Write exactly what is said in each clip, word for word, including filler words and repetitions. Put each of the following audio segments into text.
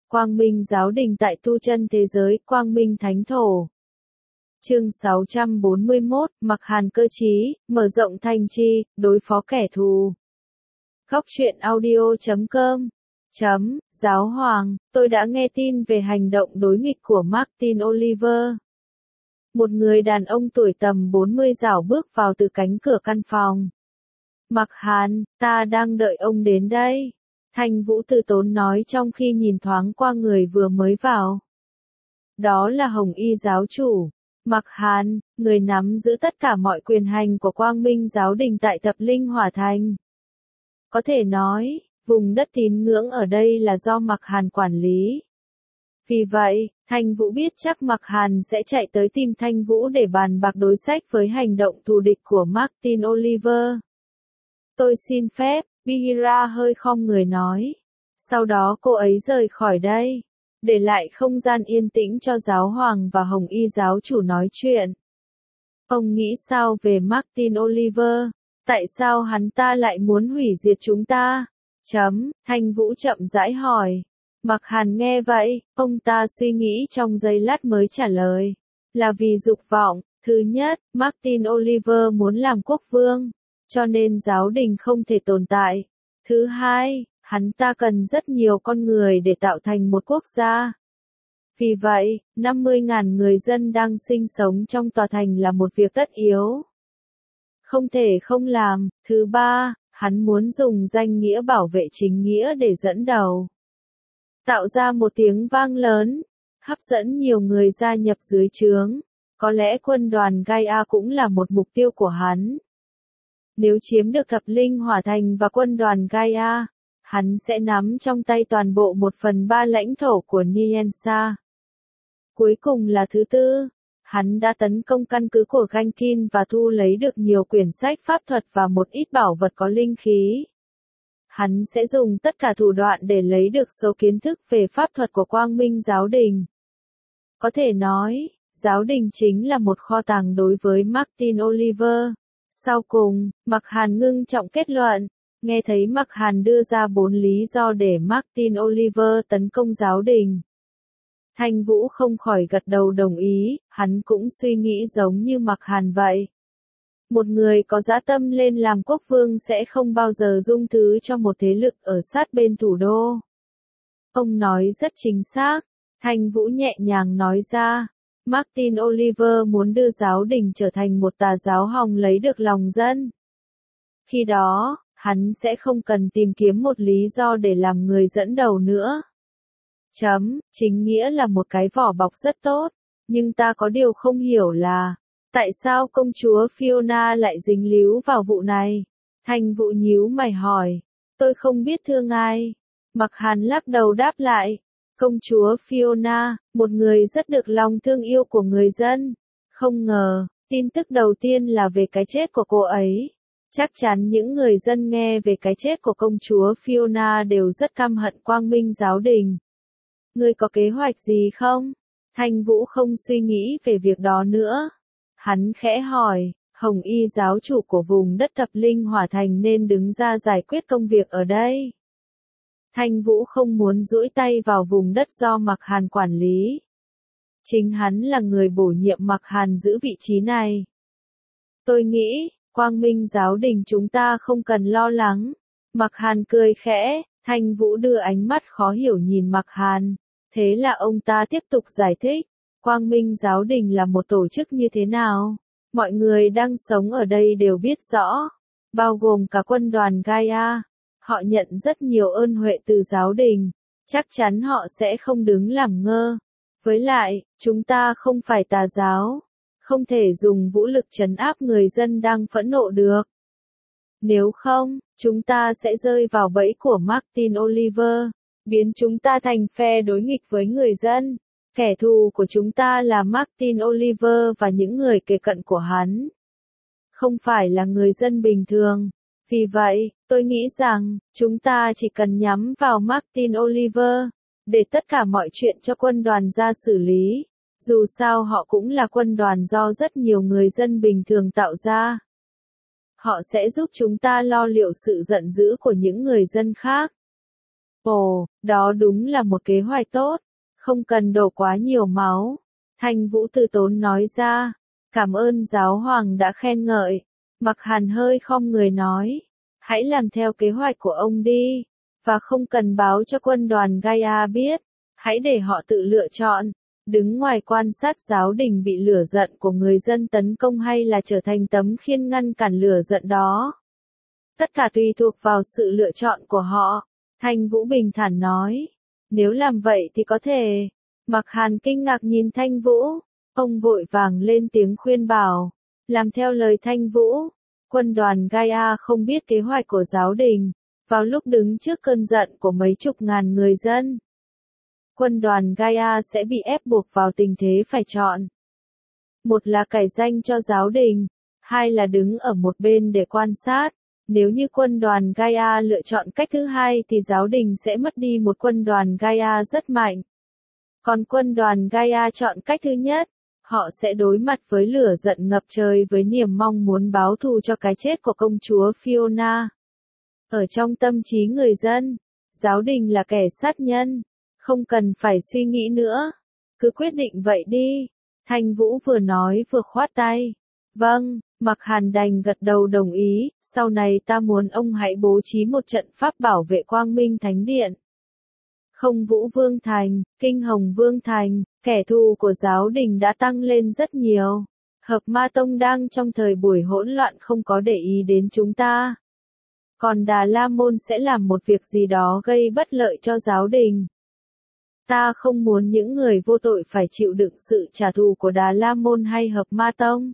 Quang Minh giáo đình tại tu chân thế giới, Quang Minh thánh thổ. Chương sáu trăm bốn mươi mốt, mặc hàn cơ trí, mở rộng thành trì, đối phó kẻ thù. Góc truyện audio chấm com chấm, Giáo hoàng, tôi đã nghe tin về hành động đối nghịch của Martin Oliver. Một người đàn ông tuổi tầm bốn mươi rảo bước vào từ cánh cửa căn phòng. Mặc hàn, ta đang đợi ông đến đây. Thanh Vũ từ tốn nói trong khi nhìn thoáng qua người vừa mới vào. Đó là Hồng Y giáo chủ. Mặc hàn, người nắm giữ tất cả mọi quyền hành của Quang Minh giáo đình tại Thập Linh Hỏa Thành. Có thể nói, vùng đất tín ngưỡng ở đây là do Mặc hàn quản lý. Vì vậy, Thanh Vũ biết chắc Mặc hàn sẽ chạy tới tìm Thanh Vũ để bàn bạc đối sách với hành động thù địch của Martin Oliver. Tôi xin phép, Bihira hơi khom người nói. Sau đó cô ấy rời khỏi đây, để lại không gian yên tĩnh cho giáo hoàng và Hồng Y giáo chủ nói chuyện. Ông nghĩ sao về Martin Oliver? Tại sao hắn ta lại muốn hủy diệt chúng ta? Chấm, Thanh Vũ chậm rãi hỏi. Mặc hàn nghe vậy, ông ta suy nghĩ trong giây lát mới trả lời. Là vì dục vọng, thứ nhất, Martin Oliver muốn làm quốc vương, cho nên giáo đình không thể tồn tại. Thứ hai, hắn ta cần rất nhiều con người để tạo thành một quốc gia. Vì vậy, năm mươi nghìn người dân đang sinh sống trong tòa thành là một việc tất yếu. Không thể không làm. Thứ ba, hắn muốn dùng danh nghĩa bảo vệ chính nghĩa để dẫn đầu. Tạo ra một tiếng vang lớn, hấp dẫn nhiều người gia nhập dưới trướng. Có lẽ quân đoàn Gaia cũng là một mục tiêu của hắn. Nếu chiếm được Thập Linh Hỏa Thành và quân đoàn Gaia, hắn sẽ nắm trong tay toàn bộ một phần ba lãnh thổ của Niensa. Cuối cùng là thứ tư, hắn đã tấn công căn cứ của Gankin và thu lấy được nhiều quyển sách pháp thuật và một ít bảo vật có linh khí. Hắn sẽ dùng tất cả thủ đoạn để lấy được số kiến thức về pháp thuật của Quang Minh giáo đình. Có thể nói, giáo đình chính là một kho tàng đối với Martin Oliver. Sau cùng, Mặc hàn ngưng trọng kết luận, nghe thấy Mặc hàn đưa ra bốn lý do để Martin Oliver tấn công giáo đình. Thanh Vũ không khỏi gật đầu đồng ý, hắn cũng suy nghĩ giống như Mặc hàn vậy. Một người có dã tâm lên làm quốc vương sẽ không bao giờ dung thứ cho một thế lực ở sát bên thủ đô. Ông nói rất chính xác, Thanh Vũ nhẹ nhàng nói ra. Martin Oliver muốn đưa giáo đình trở thành một tà giáo hòng lấy được lòng dân. Khi đó, hắn sẽ không cần tìm kiếm một lý do để làm người dẫn đầu nữa. Chấm, chính nghĩa là một cái vỏ bọc rất tốt, nhưng ta có điều không hiểu là, tại sao công chúa Fiona lại dính líu vào vụ này? Thanh Vũ nhíu mày hỏi, tôi không biết thưa ngài. Mặc hàn lắc đầu đáp lại. Công chúa Fiona, một người rất được lòng thương yêu của người dân. Không ngờ, tin tức đầu tiên là về cái chết của cô ấy. Chắc chắn những người dân nghe về cái chết của công chúa Fiona đều rất căm hận Quang Minh giáo đình. Ngươi có kế hoạch gì không? Thanh Vũ không suy nghĩ về việc đó nữa. Hắn khẽ hỏi, Hồng Y giáo chủ của vùng đất Thập Linh Hỏa Thành nên đứng ra giải quyết công việc ở đây. Thanh Vũ không muốn duỗi tay vào vùng đất do Mặc hàn quản lý. Chính hắn là người bổ nhiệm Mặc hàn giữ vị trí này. Tôi nghĩ, Quang Minh giáo đình chúng ta không cần lo lắng. Mặc hàn cười khẽ, Thanh Vũ đưa ánh mắt khó hiểu nhìn Mặc hàn. Thế là ông ta tiếp tục giải thích, Quang Minh giáo đình là một tổ chức như thế nào? Mọi người đang sống ở đây đều biết rõ, bao gồm cả quân đoàn Gaia. Họ nhận rất nhiều ơn huệ từ giáo đình, chắc chắn họ sẽ không đứng làm ngơ. Với lại, chúng ta không phải tà giáo, không thể dùng vũ lực trấn áp người dân đang phẫn nộ được. Nếu không, chúng ta sẽ rơi vào bẫy của Martin Oliver, biến chúng ta thành phe đối nghịch với người dân. Kẻ thù của chúng ta là Martin Oliver và những người kề cận của hắn. Không phải là người dân bình thường. Vì vậy, tôi nghĩ rằng, chúng ta chỉ cần nhắm vào Martin Oliver, để tất cả mọi chuyện cho quân đoàn ra xử lý. Dù sao họ cũng là quân đoàn do rất nhiều người dân bình thường tạo ra. Họ sẽ giúp chúng ta lo liệu sự giận dữ của những người dân khác. Ồ, đó đúng là một kế hoạch tốt, không cần đổ quá nhiều máu. Thanh Vũ từ tốn nói ra, cảm ơn giáo hoàng đã khen ngợi. Mặc Hàn hơi khom người nói, hãy làm theo kế hoạch của ông đi, và không cần báo cho quân đoàn Gaia biết, hãy để họ tự lựa chọn, đứng ngoài quan sát giáo đình bị lửa giận của người dân tấn công hay là trở thành tấm khiên ngăn cản lửa giận đó. Tất cả tùy thuộc vào sự lựa chọn của họ, Thanh Vũ bình thản nói. Nếu làm vậy thì có thể. Mặc Hàn kinh ngạc nhìn Thanh Vũ, ông vội vàng lên tiếng khuyên bảo, làm theo lời Thanh Vũ. Quân đoàn Gaia không biết kế hoạch của giáo đình, vào lúc đứng trước cơn giận của mấy chục ngàn người dân. Quân đoàn Gaia sẽ bị ép buộc vào tình thế phải chọn. Một là cải danh cho giáo đình, hai là đứng ở một bên để quan sát. Nếu như quân đoàn Gaia lựa chọn cách thứ hai thì giáo đình sẽ mất đi một quân đoàn Gaia rất mạnh. Còn quân đoàn Gaia chọn cách thứ nhất, họ sẽ đối mặt với lửa giận ngập trời với niềm mong muốn báo thù cho cái chết của công chúa Fiona. Ở trong tâm trí người dân, giáo đình là kẻ sát nhân, không cần phải suy nghĩ nữa. Cứ quyết định vậy đi. Thanh Vũ vừa nói vừa khoát tay. Vâng, Mặc Hàn đành gật đầu đồng ý, sau này ta muốn ông hãy bố trí một trận pháp bảo vệ Quang Minh Thánh Điện. Không Vũ Vương Thành, Kinh Hồng Vương Thành, kẻ thù của giáo đình đã tăng lên rất nhiều. Hợp Ma Tông đang trong thời buổi hỗn loạn không có để ý đến chúng ta. Còn Đà La Môn sẽ làm một việc gì đó gây bất lợi cho giáo đình. Ta không muốn những người vô tội phải chịu đựng sự trả thù của Đà La Môn hay Hợp Ma Tông.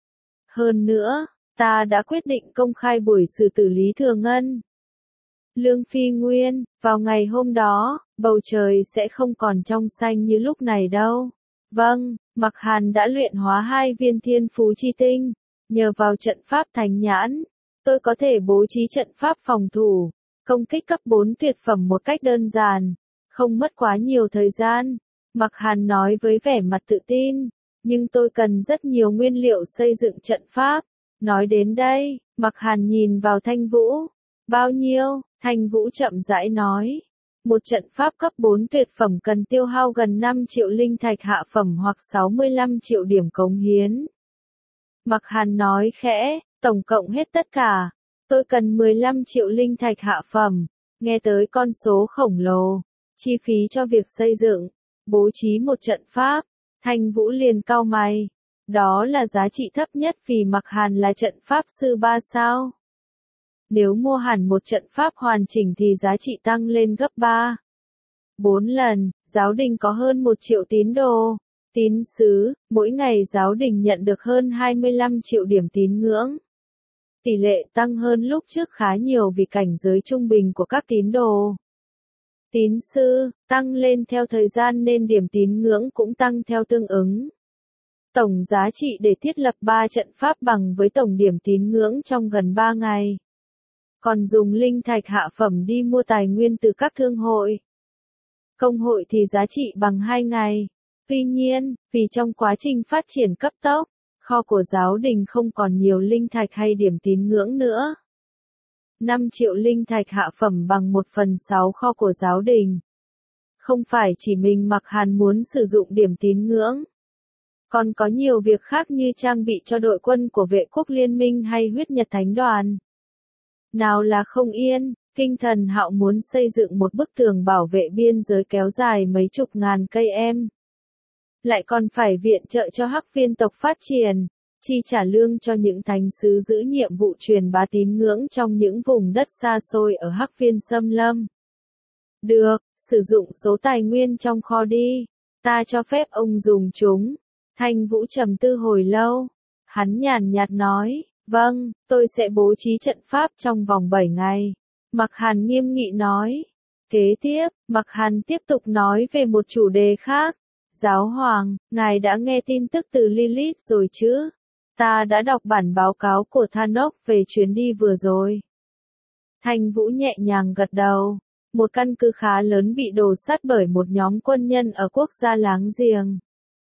Hơn nữa, ta đã quyết định công khai buổi xử tử Lý Thừa Ngân. Lương Phi Nguyên, vào ngày hôm đó, bầu trời sẽ không còn trong xanh như lúc này đâu. Vâng, Mặc Hàn đã luyện hóa hai viên thiên phú chi tinh, nhờ vào trận pháp thánh nhãn, tôi có thể bố trí trận pháp phòng thủ, công kích cấp bốn tuyệt phẩm một cách đơn giản, không mất quá nhiều thời gian. Mặc Hàn nói với vẻ mặt tự tin, nhưng tôi cần rất nhiều nguyên liệu xây dựng trận pháp. Nói đến đây, Mặc Hàn nhìn vào Thanh Vũ. Bao nhiêu? Thanh Vũ chậm rãi nói. Một trận pháp cấp bốn tuyệt phẩm cần tiêu hao gần năm triệu linh thạch hạ phẩm hoặc sáu mươi lăm triệu điểm cống hiến. Mặc Hàn nói khẽ, tổng cộng hết tất cả, tôi cần mười lăm triệu linh thạch hạ phẩm. Nghe tới con số khổng lồ, chi phí cho việc xây dựng, bố trí một trận pháp, Thanh Vũ liền cau mày. Đó là giá trị thấp nhất vì Mặc Hàn là trận pháp sư ba sao. Nếu mua hẳn một trận pháp hoàn chỉnh thì giá trị tăng lên gấp ba, bốn lần. Giáo đình có hơn một triệu tín đồ, tín sứ, mỗi ngày giáo đình nhận được hơn hai mươi lăm triệu điểm tín ngưỡng. Tỷ lệ tăng hơn lúc trước khá nhiều vì cảnh giới trung bình của các tín đồ. Tín sư, tăng lên theo thời gian nên điểm tín ngưỡng cũng tăng theo tương ứng. Tổng giá trị để thiết lập ba trận pháp bằng với tổng điểm tín ngưỡng trong gần ba ngày. Còn dùng linh thạch hạ phẩm đi mua tài nguyên từ các thương hội. Công hội thì giá trị bằng hai ngày. Tuy nhiên, vì trong quá trình phát triển cấp tốc, kho của giáo đình không còn nhiều linh thạch hay điểm tín ngưỡng nữa. năm triệu linh thạch hạ phẩm bằng một phần sáu kho của giáo đình. Không phải chỉ mình Mặc Hàn muốn sử dụng điểm tín ngưỡng. Còn có nhiều việc khác như trang bị cho đội quân của vệ quốc liên minh hay huyết nhật thánh đoàn. Nào là không yên, Kinh Thần Hạo muốn xây dựng một bức tường bảo vệ biên giới kéo dài mấy chục ngàn cây em. Lại còn phải viện trợ cho Hắc Viên tộc phát triển, chi trả lương cho những thánh sứ giữ nhiệm vụ truyền bá tín ngưỡng trong những vùng đất xa xôi ở Hắc Viên xâm lâm. Được, sử dụng số tài nguyên trong kho đi, ta cho phép ông dùng chúng. Thanh Vũ trầm tư hồi lâu, hắn nhàn nhạt nói, vâng, tôi sẽ bố trí trận pháp trong vòng bảy ngày. Mặc Hàn nghiêm nghị nói. Kế tiếp, Mặc Hàn tiếp tục nói về một chủ đề khác. Giáo hoàng, ngài đã nghe tin tức từ Lilith rồi chứ? Ta đã đọc bản báo cáo của Thanos về chuyến đi vừa rồi. Thanh Vũ nhẹ nhàng gật đầu. Một căn cứ khá lớn bị đổ sát bởi một nhóm quân nhân ở quốc gia láng giềng.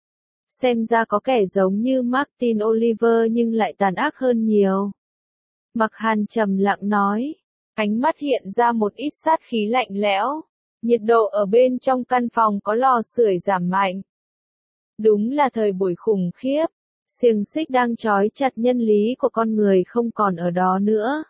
Xem ra có kẻ giống như Martin Oliver nhưng lại tàn ác hơn nhiều. Mặc Hàn trầm lặng nói. Ánh mắt hiện ra một ít sát khí lạnh lẽo. Nhiệt độ ở bên trong căn phòng có lò sưởi giảm mạnh. Đúng là thời buổi khủng khiếp, xiềng xích đang trói chặt nhân lý của con người không còn ở đó nữa.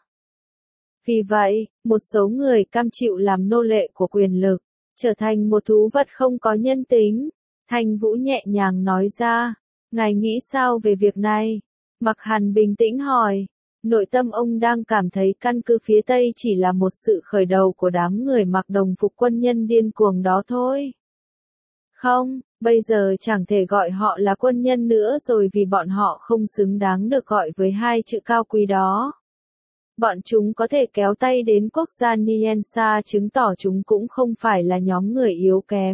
Vì vậy, một số người cam chịu làm nô lệ của quyền lực, trở thành một thú vật không có nhân tính. Thanh Vũ nhẹ nhàng nói ra, ngài nghĩ sao về việc này? Mặc Hàn bình tĩnh hỏi, nội tâm ông đang cảm thấy căn cứ phía Tây chỉ là một sự khởi đầu của đám người mặc đồng phục quân nhân điên cuồng đó thôi. Không, bây giờ chẳng thể gọi họ là quân nhân nữa rồi vì bọn họ không xứng đáng được gọi với hai chữ cao quý đó. Bọn chúng có thể kéo tay đến quốc gia Niensa chứng tỏ chúng cũng không phải là nhóm người yếu kém.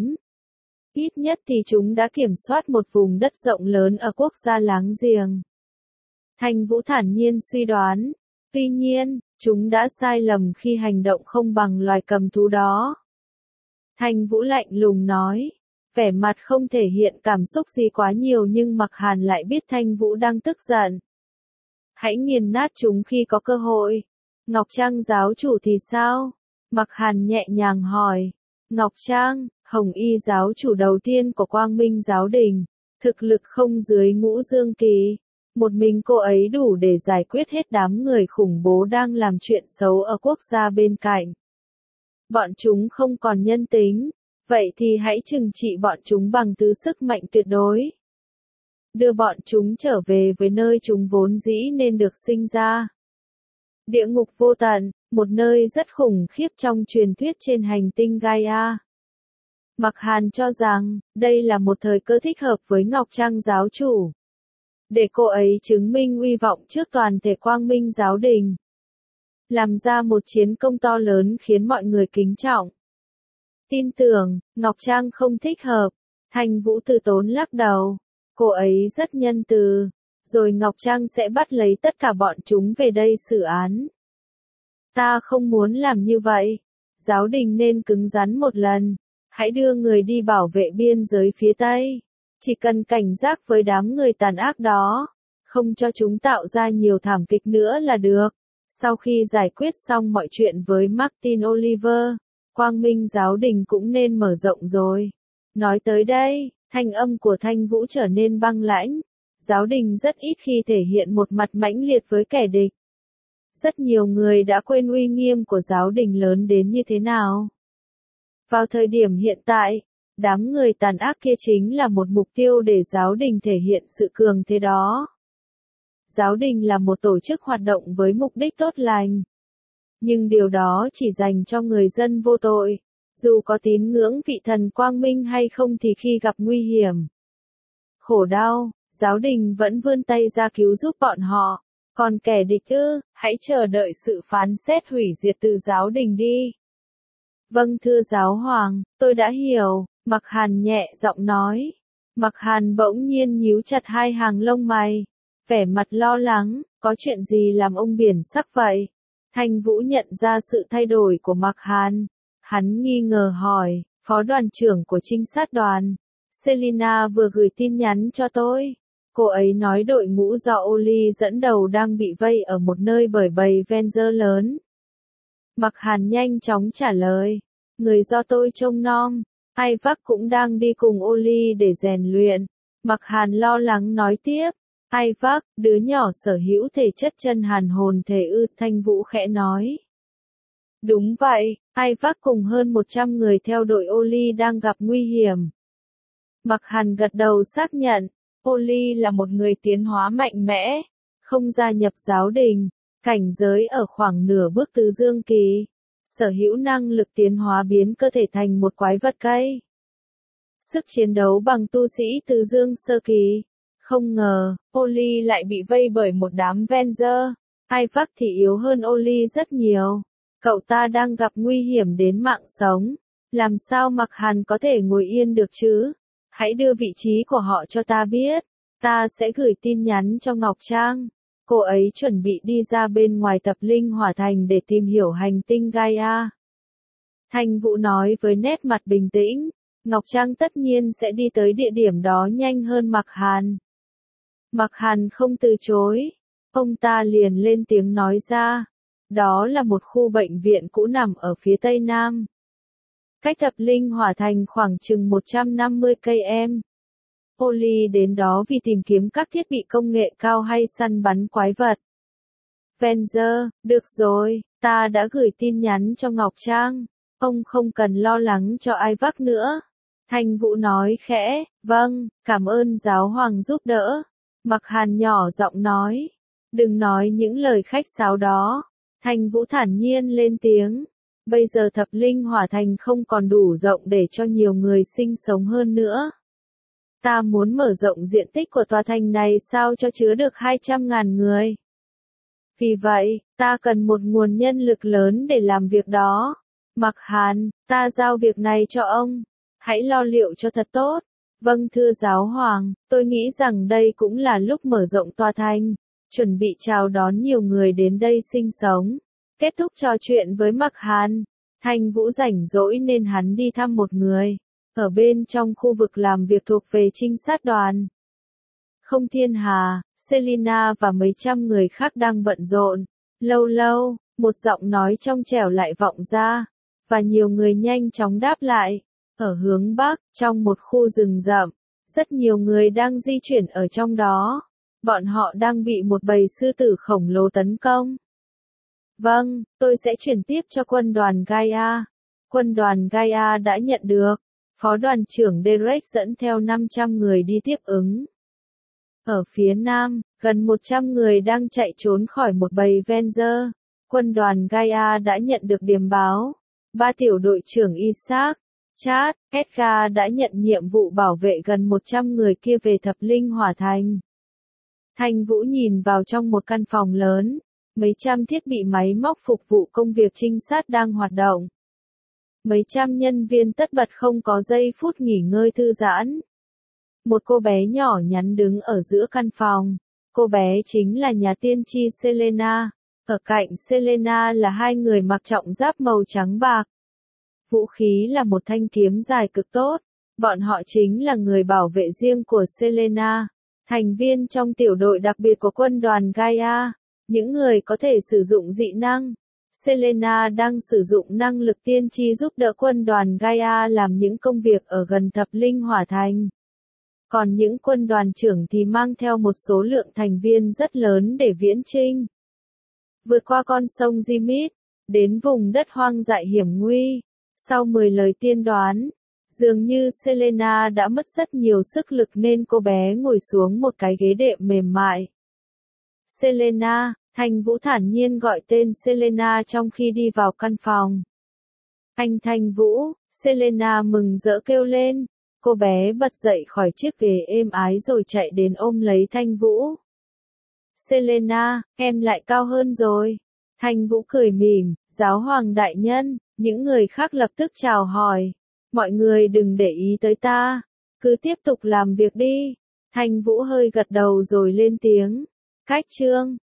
Ít nhất thì chúng đã kiểm soát một vùng đất rộng lớn ở quốc gia láng giềng. Thanh Vũ thản nhiên suy đoán. Tuy nhiên, chúng đã sai lầm khi hành động không bằng loài cầm thú đó. Thanh Vũ lạnh lùng nói. Vẻ mặt không thể hiện cảm xúc gì quá nhiều nhưng Mặc Hàn lại biết Thanh Vũ đang tức giận. Hãy nghiền nát chúng khi có cơ hội. Ngọc Trang giáo chủ thì sao? Mặc Hàn nhẹ nhàng hỏi. Ngọc Trang, Hồng Y giáo chủ đầu tiên của Quang Minh giáo đình, thực lực không dưới ngũ dương kỳ. Một mình cô ấy đủ để giải quyết hết đám người khủng bố đang làm chuyện xấu ở quốc gia bên cạnh. Bọn chúng không còn nhân tính, vậy thì hãy trừng trị bọn chúng bằng thứ sức mạnh tuyệt đối. Đưa bọn chúng trở về với nơi chúng vốn dĩ nên được sinh ra. Địa ngục vô tận, một nơi rất khủng khiếp trong truyền thuyết trên hành tinh Gaia. Mặc Hàn cho rằng, đây là một thời cơ thích hợp với Ngọc Trang giáo chủ. Để cô ấy chứng minh uy vọng trước toàn thể Quang Minh giáo đình. Làm ra một chiến công to lớn khiến mọi người kính trọng. Tin tưởng, Ngọc Trang không thích hợp. Thanh Vũ từ tốn lắc đầu. Cô ấy rất nhân từ. Rồi Ngọc Trang sẽ bắt lấy tất cả bọn chúng về đây xử án. Ta không muốn làm như vậy. Giáo đình nên cứng rắn một lần. Hãy đưa người đi bảo vệ biên giới phía Tây. Chỉ cần cảnh giác với đám người tàn ác đó. Không cho chúng tạo ra nhiều thảm kịch nữa là được. Sau khi giải quyết xong mọi chuyện với Martin Oliver, Quang Minh giáo đình cũng nên mở rộng rồi. Nói tới đây, thanh âm của Thanh Vũ trở nên băng lãnh. Giáo đình rất ít khi thể hiện một mặt mãnh liệt với kẻ địch. Rất nhiều người đã quên uy nghiêm của giáo đình lớn đến như thế nào. Vào thời điểm hiện tại, đám người tàn ác kia chính là một mục tiêu để giáo đình thể hiện sự cường thế đó. Giáo đình là một tổ chức hoạt động với mục đích tốt lành. Nhưng điều đó chỉ dành cho người dân vô tội, dù có tín ngưỡng vị thần quang minh hay không thì khi gặp nguy hiểm, khổ đau, giáo đình vẫn vươn tay ra cứu giúp bọn họ. Còn kẻ địch ư, hãy chờ đợi sự phán xét hủy diệt từ giáo đình đi. Vâng thưa giáo hoàng, tôi đã hiểu, Mặc Hàn nhẹ giọng nói. Mặc Hàn bỗng nhiên nhíu chặt hai hàng lông mày, vẻ mặt lo lắng, có chuyện gì làm ông biển sắc vậy? Thanh Vũ nhận ra sự thay đổi của Mặc Hàn. Hắn nghi ngờ hỏi, phó đoàn trưởng của trinh sát đoàn, Selina vừa gửi tin nhắn cho tôi. Cô ấy nói đội ngũ do Oli dẫn đầu đang bị vây ở một nơi bởi bầy Venger lớn. Mặc Hàn nhanh chóng trả lời, người do tôi trông nom, Ivac cũng đang đi cùng Oli để rèn luyện. Mặc Hàn lo lắng nói tiếp, Ivac, đứa nhỏ sở hữu thể chất chân hàn hồn thể ư, Thanh Vũ khẽ nói. Đúng vậy, Ivac cùng hơn một trăm người theo đội Oli đang gặp nguy hiểm. Mặc Hàn gật đầu xác nhận, Oli là một người tiến hóa mạnh mẽ, không gia nhập giáo đình, cảnh giới ở khoảng nửa bước tứ dương kỳ, sở hữu năng lực tiến hóa biến cơ thể thành một quái vật cây. Sức chiến đấu bằng tu sĩ tứ dương sơ kỳ. Không ngờ, Oli lại bị vây bởi một đám Venger. Ivac thì yếu hơn Oli rất nhiều. Cậu ta đang gặp nguy hiểm đến mạng sống. Làm sao Mặc Hàn có thể ngồi yên được chứ? Hãy đưa vị trí của họ cho ta biết. Ta sẽ gửi tin nhắn cho Ngọc Trang. Cô ấy chuẩn bị đi ra bên ngoài tập linh hỏa thành để tìm hiểu hành tinh Gaia. Thanh Vũ nói với nét mặt bình tĩnh. Ngọc Trang tất nhiên sẽ đi tới địa điểm đó nhanh hơn Mặc Hàn. Mặc Hàn không từ chối. Ông ta liền lên tiếng nói ra. Đó là một khu bệnh viện cũ nằm ở phía tây nam. cách Thập Linh Hỏa Thành khoảng chừng một trăm năm mươi cây số. Polly đến đó vì tìm kiếm các thiết bị công nghệ cao hay săn bắn quái vật. Venger, được rồi, ta đã gửi tin nhắn cho Ngọc Trang. Ông không cần lo lắng cho ai vắc nữa. Thanh Vũ nói khẽ, vâng, cảm ơn giáo hoàng giúp đỡ. Mặc Hàn nhỏ giọng nói, đừng nói những lời khách sáo đó. Thanh Vũ thản nhiên lên tiếng, bây giờ Thập Linh Hỏa Thành không còn đủ rộng để cho nhiều người sinh sống hơn nữa. Ta muốn mở rộng diện tích của tòa thành này sao cho chứa được hai trăm ngàn người. Vì vậy, ta cần một nguồn nhân lực lớn để làm việc đó. Mặc Hàn, ta giao việc này cho ông. Hãy lo liệu cho thật tốt. Vâng thưa giáo hoàng, tôi nghĩ rằng đây cũng là lúc mở rộng tòa thành, chuẩn bị chào đón nhiều người đến đây sinh sống. Kết thúc trò chuyện với Mặc Hàn, Thanh Vũ rảnh rỗi nên hắn đi thăm một người, ở bên trong khu vực làm việc thuộc về trinh sát đoàn. Không Thiên Hà, Selina và mấy trăm người khác đang bận rộn. Lâu lâu, một giọng nói trong trẻo lại vọng ra, và nhiều người nhanh chóng đáp lại. Ở hướng Bắc, trong một khu rừng rậm, rất nhiều người đang di chuyển ở trong đó. Bọn họ đang bị một bầy sư tử khổng lồ tấn công. Vâng, tôi sẽ chuyển tiếp cho quân đoàn Gaia. Quân đoàn Gaia đã nhận được. Phó đoàn trưởng Derek dẫn theo năm trăm người đi tiếp ứng. Ở phía nam, gần một trăm người đang chạy trốn khỏi một bầy Venger. Quân đoàn Gaia đã nhận được điềm báo. Ba tiểu đội trưởng Isaac, Chad, Edgar đã nhận nhiệm vụ bảo vệ gần một trăm người kia về Thập Linh Hỏa Thành. Thanh Vũ nhìn vào trong một căn phòng lớn, mấy trăm thiết bị máy móc phục vụ công việc trinh sát đang hoạt động. Mấy trăm nhân viên tất bật không có giây phút nghỉ ngơi thư giãn. Một cô bé nhỏ nhắn đứng ở giữa căn phòng. Cô bé chính là nhà tiên tri Selena. Ở cạnh Selena là hai người mặc trọng giáp màu trắng bạc. Vũ khí là một thanh kiếm dài cực tốt. Bọn họ chính là người bảo vệ riêng của Selena, thành viên trong tiểu đội đặc biệt của quân đoàn Gaia, những người có thể sử dụng dị năng. Selena đang sử dụng năng lực tiên tri giúp đỡ quân đoàn Gaia làm những công việc ở gần Thập Linh Hỏa Thành. Còn những quân đoàn trưởng thì mang theo một số lượng thành viên rất lớn để viễn chinh. Vượt qua con sông Jimit, đến vùng đất hoang dại hiểm nguy. Sau mười lời tiên đoán, dường như Selena đã mất rất nhiều sức lực nên cô bé ngồi xuống một cái ghế đệm mềm mại. Selena, Thanh Vũ thản nhiên gọi tên Selena trong khi đi vào căn phòng. Anh Thanh Vũ, Selena mừng rỡ kêu lên. Cô bé bật dậy khỏi chiếc ghế êm ái rồi chạy đến ôm lấy Thanh Vũ. Selena, em lại cao hơn rồi. Thanh Vũ cười mỉm, giáo hoàng đại nhân. Những người khác lập tức chào hỏi. Mọi người đừng để ý tới ta. Cứ tiếp tục làm việc đi. Thanh Vũ hơi gật đầu rồi lên tiếng. Cách chương